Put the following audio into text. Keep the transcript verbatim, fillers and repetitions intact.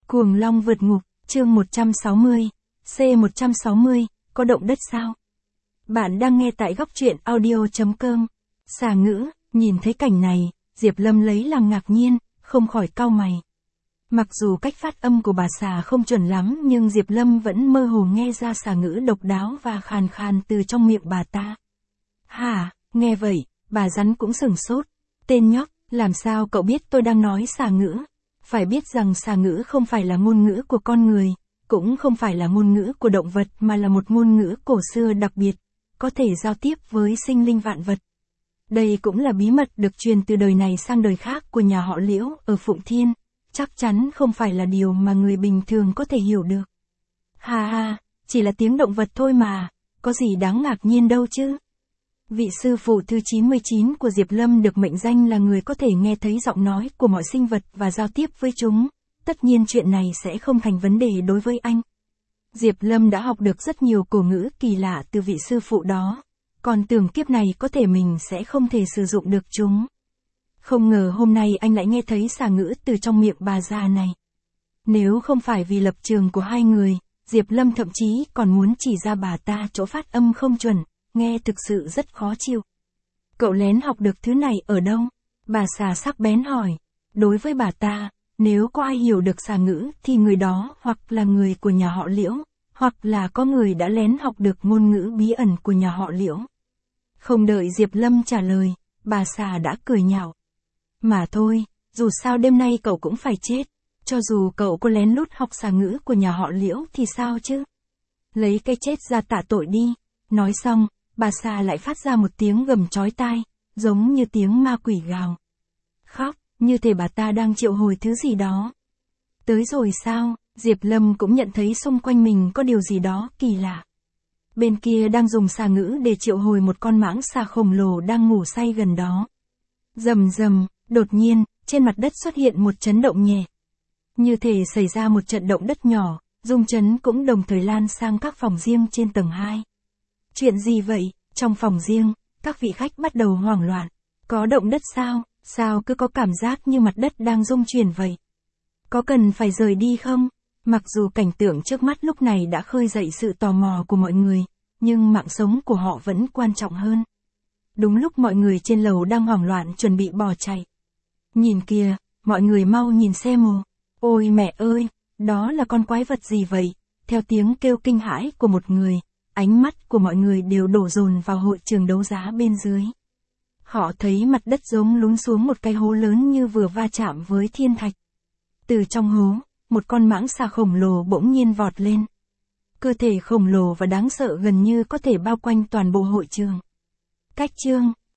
Cuồng long vượt ngục, chương một trăm sáu mươi, C một trăm sáu mươi, có động đất sao? Bạn đang nghe tại góc truyện audio chấm com. Xà ngữ, nhìn thấy cảnh này, Diệp Lâm lấy làm ngạc nhiên, không khỏi cau mày. Mặc dù cách phát âm của bà xà không chuẩn lắm nhưng Diệp Lâm vẫn mơ hồ nghe ra xà ngữ độc đáo và khàn khàn từ trong miệng bà ta. Hả, nghe vậy, bà rắn cũng sửng sốt. Tên nhóc, làm sao cậu biết tôi đang nói xà ngữ? Phải biết rằng xà ngữ không phải là ngôn ngữ của con người, cũng không phải là ngôn ngữ của động vật mà là một ngôn ngữ cổ xưa đặc biệt, có thể giao tiếp với sinh linh vạn vật. Đây cũng là bí mật được truyền từ đời này sang đời khác của nhà họ Liễu ở Phụng Thiên, chắc chắn không phải là điều mà người bình thường có thể hiểu được. Ha ha, chỉ là tiếng động vật thôi mà, có gì đáng ngạc nhiên đâu chứ. Vị sư phụ thứ chín mươi chín của Diệp Lâm được mệnh danh là người có thể nghe thấy giọng nói của mọi sinh vật và giao tiếp với chúng, tất nhiên chuyện này sẽ không thành vấn đề đối với anh. Diệp Lâm đã học được rất nhiều cổ ngữ kỳ lạ từ vị sư phụ đó, còn tưởng kiếp này có thể mình sẽ không thể sử dụng được chúng. Không ngờ hôm nay anh lại nghe thấy xà ngữ từ trong miệng bà già này. Nếu không phải vì lập trường của hai người, Diệp Lâm thậm chí còn muốn chỉ ra bà ta chỗ phát âm không chuẩn, nghe thực sự rất khó chịu. Cậu lén học được thứ này ở đâu? Bà xà sắc bén hỏi. Đối với bà ta, nếu có ai hiểu được xà ngữ thì người đó hoặc là người của nhà họ Liễu, hoặc là có người đã lén học được ngôn ngữ bí ẩn của nhà họ Liễu. Không đợi Diệp Lâm trả lời, bà xà đã cười nhạo. Mà thôi, dù sao đêm nay cậu cũng phải chết, cho dù cậu có lén lút học xà ngữ của nhà họ Liễu thì sao chứ? Lấy cái chết ra tạ tội đi. Nói xong, bà xà lại phát ra một tiếng gầm chói tai, giống như tiếng ma quỷ gào. Khóc, như thể bà ta đang triệu hồi thứ gì đó. Tới rồi sao? Diệp Lâm cũng nhận thấy xung quanh mình có điều gì đó kỳ lạ. Bên kia đang dùng xà ngữ để triệu hồi một con mãng xà khổng lồ đang ngủ say gần đó. Rầm rầm, đột nhiên, trên mặt đất xuất hiện một chấn động nhẹ. Như thể xảy ra một trận động đất nhỏ, rung chấn cũng đồng thời lan sang các phòng riêng trên tầng hai. Chuyện gì vậy? Trong phòng riêng, các vị khách bắt đầu hoảng loạn. Có động đất sao? Sao cứ có cảm giác như mặt đất đang rung chuyển vậy? Có cần phải rời đi không? Mặc dù cảnh tượng trước mắt lúc này đã khơi dậy sự tò mò của mọi người, nhưng mạng sống của họ vẫn quan trọng hơn. Đúng lúc mọi người trên lầu đang hoảng loạn chuẩn bị bỏ chạy. Nhìn kìa, mọi người mau nhìn xem ồ. Ôi mẹ ơi, đó là con quái vật gì vậy? Theo tiếng kêu kinh hãi của một người, ánh mắt của mọi người đều đổ dồn vào hội trường đấu giá bên dưới. Họ thấy mặt đất giống lún xuống một cái hố lớn như vừa va chạm với thiên thạch. Từ trong hố, một con mãng xà khổng lồ bỗng nhiên vọt lên. Cơ thể khổng lồ và đáng sợ gần như có thể bao quanh toàn bộ hội trường. Cách chương,